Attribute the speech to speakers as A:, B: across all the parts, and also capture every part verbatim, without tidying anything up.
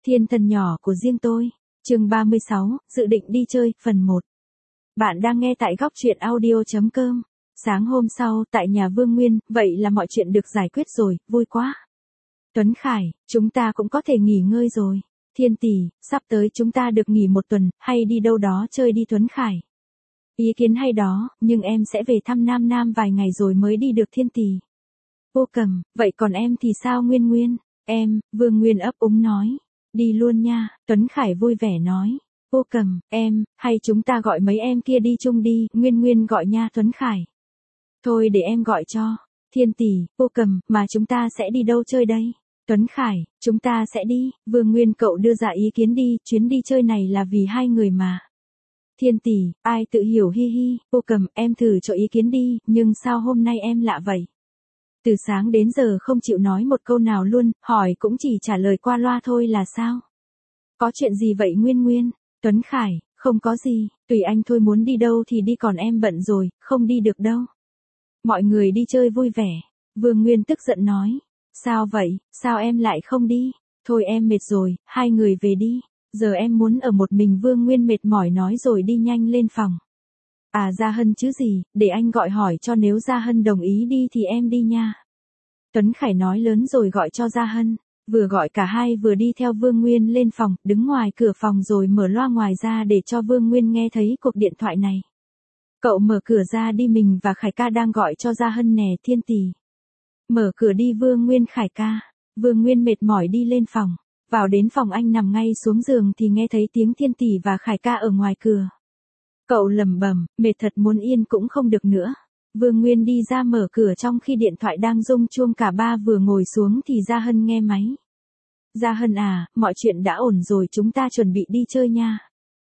A: Thiên thần nhỏ của riêng tôi, chương ba mươi sáu, dự định đi chơi, phần một. Bạn đang nghe tại góc truyện audio chấm com. Sáng hôm sau, tại nhà Vương Nguyên, vậy là mọi chuyện được giải quyết rồi, vui quá. Tuấn Khải, chúng ta cũng có thể nghỉ ngơi rồi. Thiên tỷ, sắp tới chúng ta được nghỉ một tuần, hay đi đâu đó chơi đi Tuấn Khải. Ý kiến hay đó, nhưng em sẽ về thăm Nam Nam vài ngày rồi mới đi được Thiên tỷ. Vô Cầm, vậy còn em thì sao Nguyên Nguyên? Em, Vương Nguyên ấp úng nói. Đi luôn nha, Tuấn Khải vui vẻ nói. Vô Cầm, em, hay chúng ta gọi mấy em kia đi chung đi, Nguyên Nguyên gọi nha Tuấn Khải. Thôi để em gọi cho. Thiên tỷ, Vô Cầm, mà chúng ta sẽ đi đâu chơi đây? Tuấn Khải, chúng ta sẽ đi, Vương Nguyên cậu đưa ra ý kiến đi, chuyến đi chơi này là vì hai người mà. Thiên tỷ, ai tự hiểu hi hi, Vô Cầm, em thử cho ý kiến đi, nhưng sao hôm nay em lạ vậy? Từ sáng đến giờ không chịu nói một câu nào luôn, hỏi cũng chỉ trả lời qua loa thôi là sao? Có chuyện gì vậy Nguyên Nguyên? Tuấn Khải, không có gì, tùy anh thôi, muốn đi đâu thì đi, còn em bận rồi, không đi được đâu. Mọi người đi chơi vui vẻ. Vương Nguyên tức giận nói. Sao vậy, sao em lại không đi? Thôi em mệt rồi, hai người về đi. Giờ em muốn ở một mình. Vương Nguyên mệt mỏi nói rồi đi nhanh lên phòng. À Gia Hân chứ gì, để anh gọi hỏi cho, nếu Gia Hân đồng ý đi thì em đi nha. Tuấn Khải nói lớn rồi gọi cho Gia Hân. Vừa gọi cả hai vừa đi theo Vương Nguyên lên phòng, đứng ngoài cửa phòng rồi mở loa ngoài ra để cho Vương Nguyên nghe thấy cuộc điện thoại này. Cậu mở cửa ra đi, mình và Khải ca đang gọi cho Gia Hân nè. Thiên tỷ. Mở cửa đi Vương Nguyên. Khải ca. Vương Nguyên mệt mỏi đi lên phòng. Vào đến phòng anh nằm ngay xuống giường thì nghe thấy tiếng Thiên tỷ và Khải ca ở ngoài cửa. Cậu lẩm bẩm, mệt thật, muốn yên cũng không được nữa. Vương Nguyên đi ra mở cửa trong khi điện thoại đang rung chuông, cả ba vừa ngồi xuống thì Gia Hân nghe máy. Gia Hân à, mọi chuyện đã ổn rồi, chúng ta chuẩn bị đi chơi nha.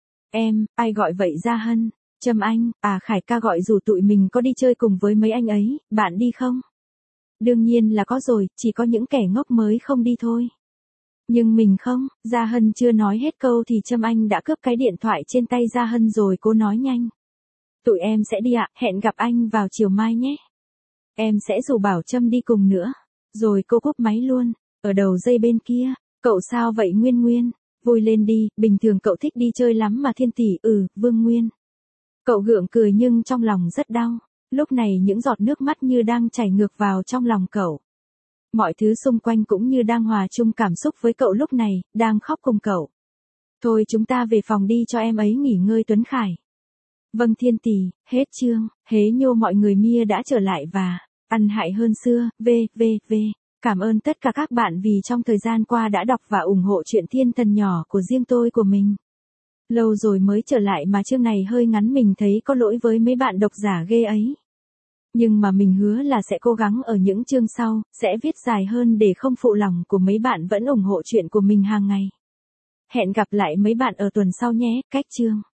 A: Em, ai gọi vậy Gia Hân? Trâm Anh, à Khải ca gọi rủ tụi mình có đi chơi cùng với mấy anh ấy, bạn đi không? Đương nhiên là có rồi, chỉ có những kẻ ngốc mới không đi thôi. Nhưng mình không. Gia Hân chưa nói hết câu thì Trâm Anh đã cướp cái điện thoại trên tay Gia Hân rồi cô nói nhanh. Tụi em sẽ đi ạ, hẹn gặp anh vào chiều mai nhé. Em sẽ rủ bảo Trâm đi cùng nữa. Rồi cô cúp máy luôn. Ở đầu dây bên kia, cậu sao vậy Nguyên Nguyên? Vui lên đi, bình thường cậu thích đi chơi lắm mà Thiên tỷ. Ừ, Vương Nguyên. Cậu gượng cười nhưng trong lòng rất đau. Lúc này những giọt nước mắt như đang chảy ngược vào trong lòng cậu. Mọi thứ xung quanh cũng như đang hòa chung cảm xúc với cậu lúc này, đang khóc cùng cậu. Thôi chúng ta về phòng đi cho em ấy nghỉ ngơi Tuấn Khải. Vâng Thiên tỷ, hết chương, hế nhô mọi người Mia đã trở lại và ăn hại hơn xưa, vvv. Cảm ơn tất cả các bạn vì trong thời gian qua đã đọc và ủng hộ chuyện Thiên thần nhỏ của riêng tôi của mình. Lâu rồi mới trở lại mà chương này hơi ngắn, mình thấy có lỗi với mấy bạn độc giả ghê ấy. Nhưng mà mình hứa là sẽ cố gắng ở những chương sau, sẽ viết dài hơn để không phụ lòng của mấy bạn vẫn ủng hộ chuyện của mình hàng ngày. Hẹn gặp lại mấy bạn ở tuần sau nhé, cách chương.